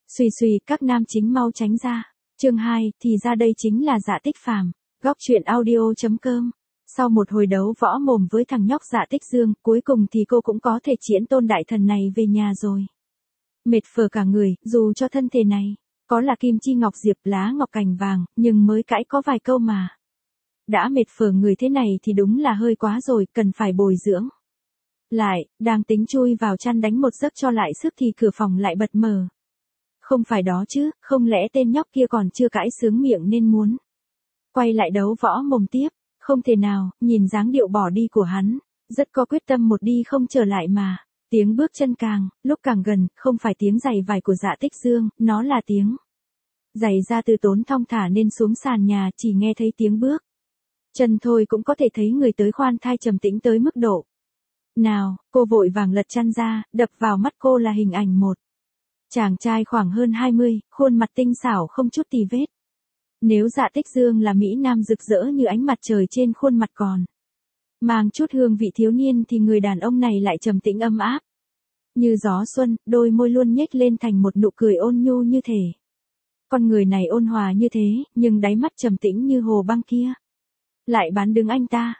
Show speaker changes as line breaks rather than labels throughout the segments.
Xùy xùy, các nam chính mau tránh ra. Chương 2, thì ra đây chính là Dạ Tích Phàm. Góc truyện audio.com. Sau một hồi đấu võ mồm với thằng nhóc Dạ Tích Dương, cuối cùng thì cô cũng có thể triển tôn đại thần này về nhà rồi. Mệt phờ cả người, dù cho thân thể này có là kim chi ngọc diệp lá ngọc cành vàng, nhưng mới cãi có vài câu mà. Đã mệt phờ người thế này thì đúng là hơi quá rồi, cần phải bồi dưỡng. Lại, đang tính chui vào chăn đánh một giấc cho lại sức thì cửa phòng lại bật mở. Không phải đó chứ, không lẽ tên nhóc kia còn chưa cãi sướng miệng nên muốn quay lại đấu võ mồm tiếp, không thể nào, nhìn dáng điệu bỏ đi của hắn, rất có quyết tâm một đi không trở lại mà. Tiếng bước chân lúc càng gần, không phải tiếng giày vải của Dạ Tích Dương, nó là tiếng giày ra từ tốn thong thả nên xuống sàn nhà chỉ nghe thấy tiếng bước chân thôi cũng có thể thấy người tới khoan thai trầm tĩnh tới mức độ nào. Cô vội vàng lật chăn ra, đập vào mắt cô là hình ảnh một chàng trai khoảng hơn 20, khuôn mặt tinh xảo không chút tì vết. Nếu Dạ Tích Dương là mỹ nam rực rỡ như ánh mặt trời trên khuôn mặt còn mang chút hương vị thiếu niên thì người đàn ông này lại trầm tĩnh ấm áp như gió xuân, đôi môi luôn nhếch lên thành một nụ cười ôn nhu như thể con người này ôn hòa như thế, nhưng đáy mắt trầm tĩnh như hồ băng kia lại bán đứng anh ta.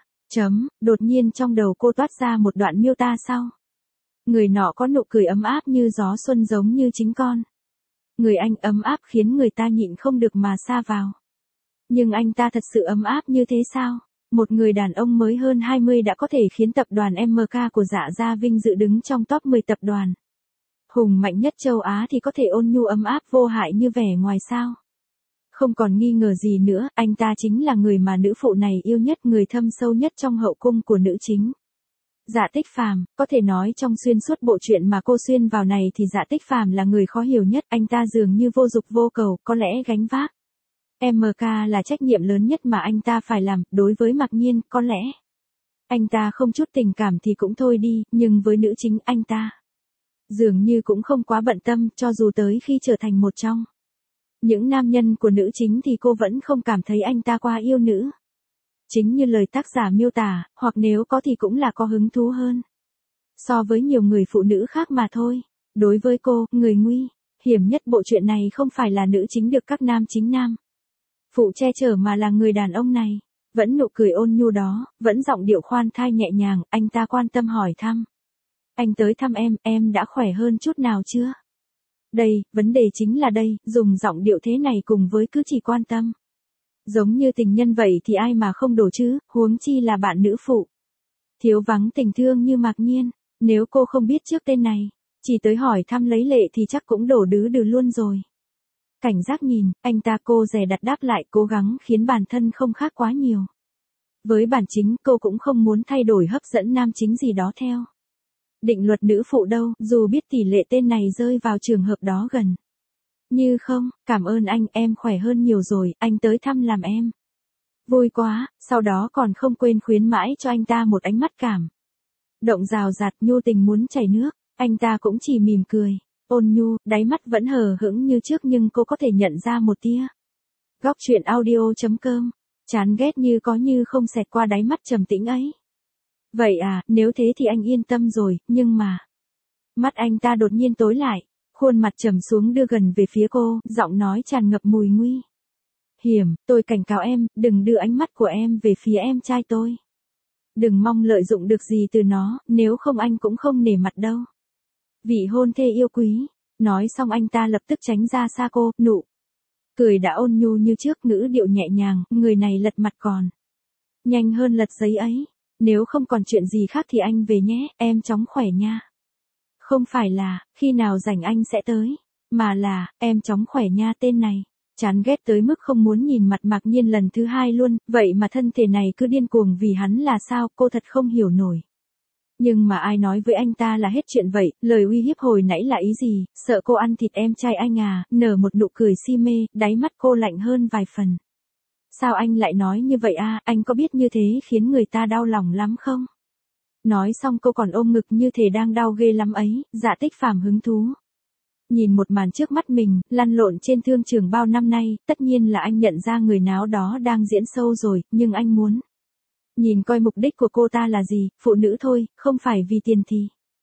Đột nhiên trong đầu cô toát ra một đoạn miêu tả sau. Người nọ có nụ cười ấm áp như gió xuân giống như chính con người anh, ấm áp khiến người ta nhịn không được mà sa vào. Nhưng anh ta thật sự ấm áp như thế sao? Một người đàn ông mới hơn 20 đã có thể khiến tập đoàn MK của Dạ Gia Vinh dự đứng trong top 10 tập đoàn hùng mạnh nhất châu Á thì có thể ôn nhu ấm áp vô hại như vẻ ngoài sao? Không còn nghi ngờ gì nữa, anh ta chính là người mà nữ phụ này yêu nhất, người thâm sâu nhất trong hậu cung của nữ chính. Dạ Tích Phàm, có thể nói trong xuyên suốt bộ truyện mà cô xuyên vào này thì Dạ Tích Phàm là người khó hiểu nhất, anh ta dường như vô dục vô cầu, có lẽ gánh vác MK là trách nhiệm lớn nhất mà anh ta phải làm. Đối với Mạc Nhiên, có lẽ anh ta không chút tình cảm thì cũng thôi đi, nhưng với nữ chính anh ta dường như cũng không quá bận tâm, cho dù tới khi trở thành một trong những nam nhân của nữ chính thì cô vẫn không cảm thấy anh ta quá yêu nữ chính như lời tác giả miêu tả, hoặc nếu có thì cũng là có hứng thú hơn so với nhiều người phụ nữ khác mà thôi. Đối với cô, người nguy hiểm nhất bộ truyện này không phải là nữ chính được các nam chính nam phụ che chở mà là người đàn ông này. Vẫn nụ cười ôn nhu đó, vẫn giọng điệu khoan thai nhẹ nhàng, anh ta quan tâm hỏi thăm. Anh tới thăm em đã khỏe hơn chút nào chưa? Đây, vấn đề chính là đây, dùng giọng điệu thế này cùng với cứ chỉ quan tâm giống như tình nhân vậy thì ai mà không đổ chứ, huống chi là bạn nữ phụ thiếu vắng tình thương như Mạc Nhiên. Nếu cô không biết trước tên này, chỉ tới hỏi thăm lấy lệ thì chắc cũng đổ đứ luôn rồi. Cảnh giác nhìn, anh ta cô dè đặt đáp lại, cố gắng khiến bản thân không khác quá nhiều với bản chính. Cô cũng không muốn thay đổi hấp dẫn nam chính gì đó theo định luật nữ phụ đâu, dù biết tỷ lệ tên này rơi vào trường hợp đó gần như không. Cảm ơn anh, em khỏe hơn nhiều rồi, anh tới thăm làm em vui quá. Sau đó còn không quên khuyến mãi cho anh ta một ánh mắt cảm động rào rạt nhu tình muốn chảy nước. Anh ta cũng chỉ mỉm cười ôn nhu, đáy mắt vẫn hờ hững như trước, nhưng cô có thể nhận ra một tia. Góc truyện audio.com. Chán ghét như có như không xẹt qua đáy mắt trầm tĩnh ấy. Vậy à, nếu thế thì anh yên tâm rồi, nhưng mà mắt anh ta đột nhiên tối lại, khuôn mặt trầm xuống đưa gần về phía cô, giọng nói tràn ngập mùi nguy hiểm. Tôi cảnh cáo em, đừng đưa ánh mắt của em về phía em trai tôi. Đừng mong lợi dụng được gì từ nó, nếu không anh cũng không nể mặt đâu. Vị hôn thê yêu quý. Nói xong anh ta lập tức tránh ra xa cô, nụ cười đã ôn nhu như trước, ngữ điệu nhẹ nhàng, người này lật mặt còn nhanh hơn lật giấy ấy. Nếu không còn chuyện gì khác thì anh về nhé, em chóng khỏe nha. Không phải là, khi nào rảnh anh sẽ tới, mà là, em chóng khỏe nha. Tên này chán ghét tới mức không muốn nhìn mặt Mạc Nhiên lần thứ hai luôn, vậy mà thân thể này cứ điên cuồng vì hắn là sao, cô thật không hiểu nổi. Nhưng mà ai nói với anh ta là hết chuyện vậy, lời uy hiếp hồi nãy là ý gì, sợ cô ăn thịt em trai anh à, nở một nụ cười si mê, đáy mắt cô lạnh hơn vài phần. Sao anh lại nói như vậy à, anh có biết như thế khiến người ta đau lòng lắm không? Nói xong cô còn ôm ngực như thể đang đau ghê lắm ấy. Dạ Tích Phàm hứng thú nhìn một màn trước mắt mình, lăn lộn trên thương trường bao năm nay, tất nhiên là anh nhận ra người nào đó đang diễn sâu rồi, nhưng anh muốn nhìn coi mục đích của cô ta là gì. Phụ nữ thôi, không phải vì tiền thì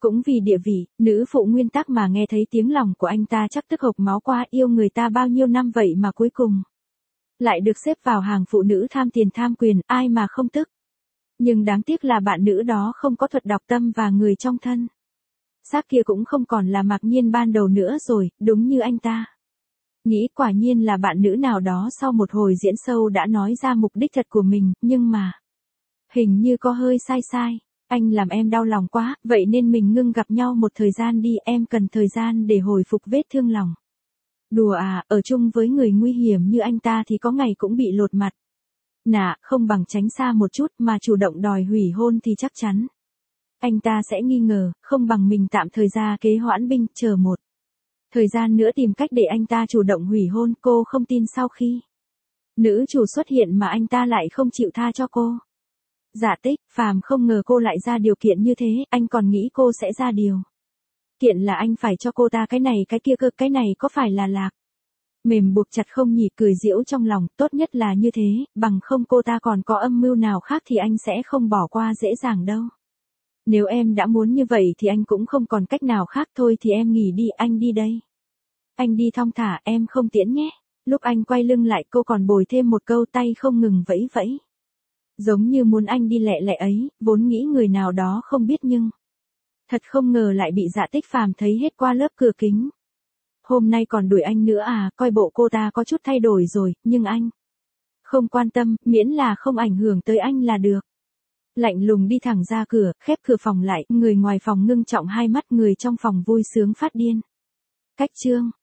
Cũng vì địa vị, nữ phụ nguyên tắc mà nghe thấy tiếng lòng của anh ta chắc tức hộc máu qua, yêu người ta bao nhiêu năm vậy mà cuối cùng lại được xếp vào hàng phụ nữ tham tiền tham quyền, ai mà không tức. Nhưng đáng tiếc là bạn nữ đó không có thuật đọc tâm và người trong thân. Xác kia cũng không còn là Mạc Nhiên ban đầu nữa rồi, đúng như anh ta nghĩ. Quả nhiên là bạn nữ nào đó sau một hồi diễn sâu đã nói ra mục đích thật của mình, nhưng mà hình như có hơi sai sai. Anh làm em đau lòng quá, vậy nên mình ngưng gặp nhau một thời gian đi, em cần thời gian để hồi phục vết thương lòng. Đùa à, ở chung với người nguy hiểm như anh ta thì có ngày cũng bị lột mặt. Nà, không bằng tránh xa một chút mà chủ động đòi hủy hôn thì chắc chắn anh ta sẽ nghi ngờ, không bằng mình tạm thời ra kế hoãn binh, chờ một thời gian nữa tìm cách để anh ta chủ động hủy hôn. Cô không tin sau khi nữ chủ xuất hiện mà anh ta lại không chịu tha cho cô. Dạ Tích, Phàm không ngờ cô lại ra điều kiện như thế, anh còn nghĩ cô sẽ ra điều kiện là anh phải cho cô ta cái này cái kia cơ, cái này có phải là lạc mềm buộc chặt không nhỉ? Cười giễu trong lòng, tốt nhất là như thế, bằng không cô ta còn có âm mưu nào khác thì anh sẽ không bỏ qua dễ dàng đâu. Nếu em đã muốn như vậy thì anh cũng không còn cách nào khác, thôi thì em nghỉ đi, anh đi đây. Anh đi thong thả, em không tiễn nhé. Lúc anh quay lưng lại cô còn bồi thêm một câu, tay không ngừng vẫy vẫy. Giống như muốn anh đi lẹ lẹ ấy, vốn nghĩ người nào đó không biết nhưng thật không ngờ lại bị Dạ Tích Phàm thấy hết qua lớp cửa kính. Hôm nay còn đuổi anh nữa à, coi bộ cô ta có chút thay đổi rồi, nhưng anh không quan tâm, miễn là không ảnh hưởng tới anh là được. Lạnh lùng đi thẳng ra cửa, khép cửa phòng lại, người ngoài phòng ngưng trọng hai mắt, người trong phòng vui sướng phát điên. Cách chương